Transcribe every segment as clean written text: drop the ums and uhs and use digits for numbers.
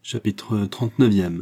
Chapitre 39e.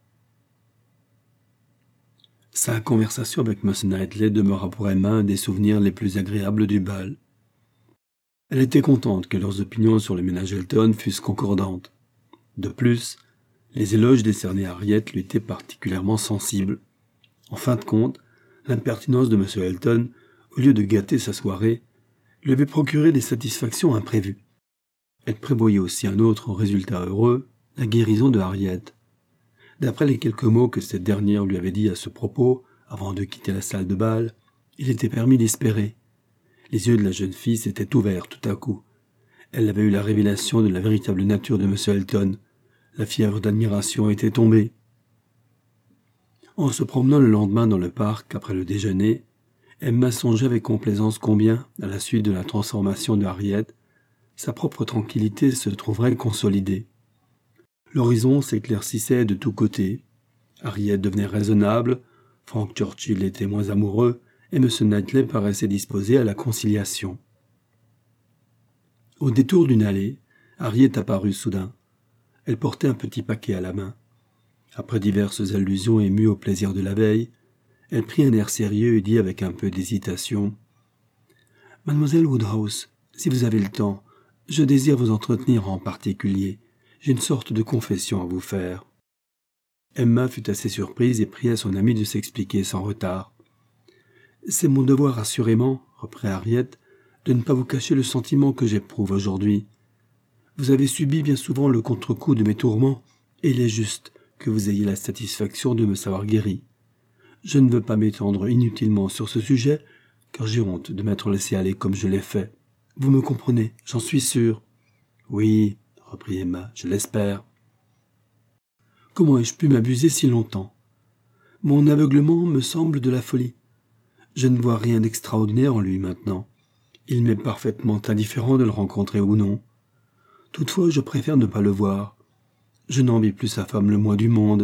Sa conversation avec Miss Knightley demeura pour Emma un des souvenirs les plus agréables du bal. Elle était contente que leurs opinions sur le ménage Elton fussent concordantes. De plus, les éloges décernés à Harriet lui étaient particulièrement sensibles. En fin de compte, l'impertinence de M. Elton, au lieu de gâter sa soirée, lui avait procuré des satisfactions imprévues. Elle prévoyait aussi un autre résultat heureux, la guérison de Harriet. D'après les quelques mots que cette dernière lui avait dit à ce propos, avant de quitter la salle de bal, il était permis d'espérer. Les yeux de la jeune fille s'étaient ouverts tout à coup. Elle avait eu la révélation de la véritable nature de M. Elton. La fièvre d'admiration était tombée. En se promenant le lendemain dans le parc après le déjeuner, Emma songeait avec complaisance combien, à la suite de la transformation de Harriet, sa propre tranquillité se trouverait consolidée. L'horizon s'éclaircissait de tous côtés. Harriet devenait raisonnable, Frank Churchill était moins amoureux, et M. Knightley paraissait disposé à la conciliation. Au détour d'une allée, Harriet apparut soudain. Elle portait un petit paquet à la main. Après diverses allusions émues au plaisir de la veille, elle prit un air sérieux et dit avec un peu d'hésitation « Mademoiselle Woodhouse, si vous avez le temps, je désire vous entretenir en particulier. J'ai une sorte de confession à vous faire. » Emma fut assez surprise et pria son amie de s'expliquer sans retard. « C'est mon devoir assurément, reprit Harriet, de ne pas vous cacher le sentiment que j'éprouve aujourd'hui. Vous avez subi bien souvent le contre-coup de mes tourments, et il est juste que vous ayez la satisfaction de me savoir guéri. Je ne veux pas m'étendre inutilement sur ce sujet, car j'ai honte de m'être laissé aller comme je l'ai fait. Vous me comprenez, j'en suis sûr. »« Oui, » reprit Emma, « je l'espère. » « Comment ai-je pu m'abuser si longtemps ? Mon aveuglement me semble de la folie. Je ne vois rien d'extraordinaire en lui maintenant. Il m'est parfaitement indifférent de le rencontrer ou non. Toutefois, je préfère ne pas le voir. Je n'envie plus sa femme le moins du monde.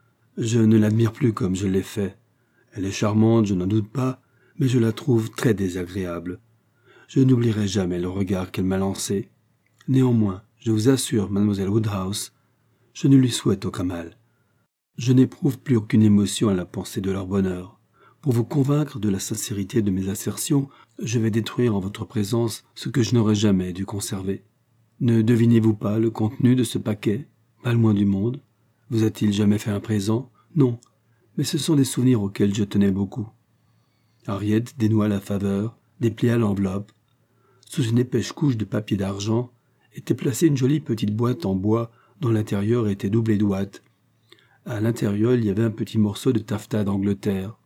Je ne l'admire plus comme je l'ai fait. Elle est charmante, je n'en doute pas, mais je la trouve très désagréable. Je n'oublierai jamais le regard qu'elle m'a lancé. Néanmoins, je vous assure, mademoiselle Woodhouse, je ne lui souhaite aucun mal. Je n'éprouve plus aucune émotion à la pensée de leur bonheur. Pour vous convaincre de la sincérité de mes assertions, je vais détruire en votre présence ce que je n'aurais jamais dû conserver. Ne devinez-vous pas le contenu de ce paquet ? Pas le moins du monde. Vous a-t-il jamais fait un présent ? Non, mais ce sont des souvenirs auxquels je tenais beaucoup. » Harriet dénoua la faveur, déplia l'enveloppe. Sous une épaisse couche de papier d'argent était placée une jolie petite boîte en bois dont l'intérieur était doublé d'ouate. À l'intérieur, il y avait un petit morceau de taffetas d'Angleterre.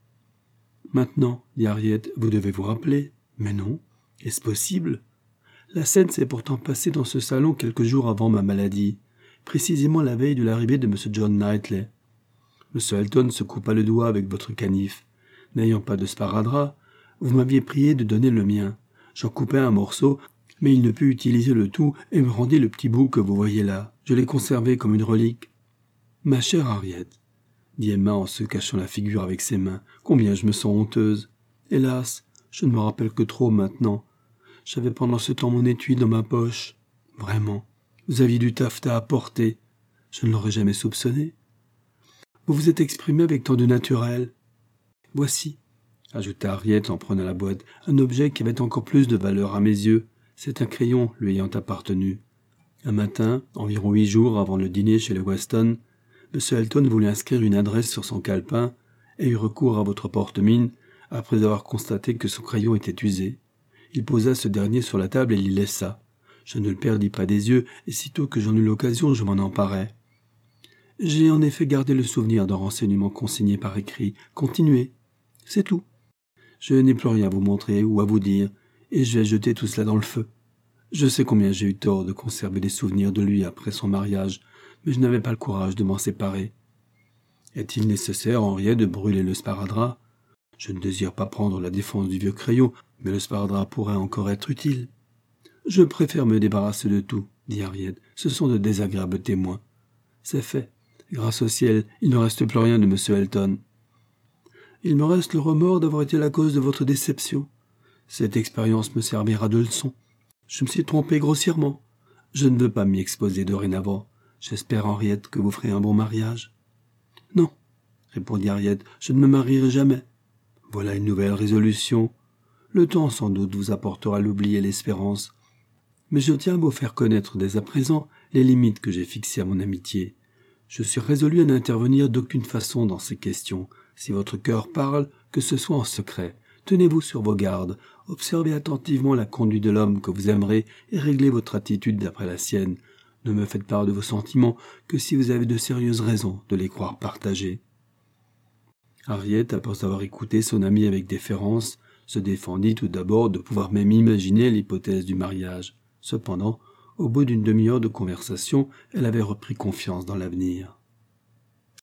« Maintenant, dit Harriet, vous devez vous rappeler. » « Mais non, est-ce possible ? La scène s'est pourtant passée dans ce salon quelques jours avant ma maladie, précisément la veille de l'arrivée de M. John Knightley. M. Elton se coupa le doigt avec votre canif. N'ayant pas de sparadrap, vous m'aviez prié de donner le mien. J'en coupai un morceau, mais il ne put utiliser le tout et me rendit le petit bout que vous voyez là. Je l'ai conservé comme une relique. »« Ma chère Harriet, » dit Emma en se cachant la figure avec ses mains, « combien je me sens honteuse. Hélas, je ne me rappelle que trop maintenant. J'avais pendant ce temps mon étui dans ma poche. Vraiment, vous aviez du taffetas à porter. Je ne l'aurais jamais soupçonné. Vous vous êtes exprimé avec tant de naturel. Voici, » ajouta Harriet en prenant la boîte, « un objet qui avait encore plus de valeur à mes yeux. C'est un crayon lui ayant appartenu. Un matin, environ 8 jours avant le dîner chez les Weston, M. Elton voulut inscrire une adresse sur son calepin et eut recours à votre porte-mine après avoir constaté que son crayon était usé. Il posa ce dernier sur la table et l'y laissa. Je ne le perdis pas des yeux, et sitôt que j'en eus l'occasion, je m'en emparai. J'ai en effet gardé le souvenir d'un renseignement consigné par écrit. Continuez. C'est tout. Je n'ai plus rien à vous montrer ou à vous dire, et je vais jeter tout cela dans le feu. Je sais combien j'ai eu tort de conserver des souvenirs de lui après son mariage, mais je n'avais pas le courage de m'en séparer. Est-il nécessaire, Henriette, de brûler le sparadrap ? Je ne désire pas prendre la défense du vieux crayon, mais le sparadrap pourrait encore être utile. Je préfère me débarrasser de tout, dit Harriet. Ce sont de désagréables témoins. C'est fait. Grâce au ciel, il ne reste plus rien de M. Elton. Il me reste le remords d'avoir été la cause de votre déception. Cette expérience me servira de leçon. Je me suis trompé grossièrement. Je ne veux pas m'y exposer dorénavant. « J'espère, Henriette, que vous ferez un bon mariage. »« Non, » répondit Henriette, « je ne me marierai jamais. » Voilà une nouvelle résolution. Le temps, sans doute, vous apportera l'oubli et l'espérance. Mais je tiens à vous faire connaître dès à présent les limites que j'ai fixées à mon amitié. Je suis résolu à n'intervenir d'aucune façon dans ces questions. Si votre cœur parle, que ce soit en secret. Tenez-vous sur vos gardes, observez attentivement la conduite de l'homme que vous aimerez et réglez votre attitude d'après la sienne. Ne me faites part de vos sentiments que si vous avez de sérieuses raisons de les croire partagés. Henriette, après avoir écouté son amie avec déférence, se défendit tout d'abord de pouvoir même imaginer l'hypothèse du mariage. Cependant, au bout d'une demi-heure de conversation, elle avait repris confiance dans l'avenir.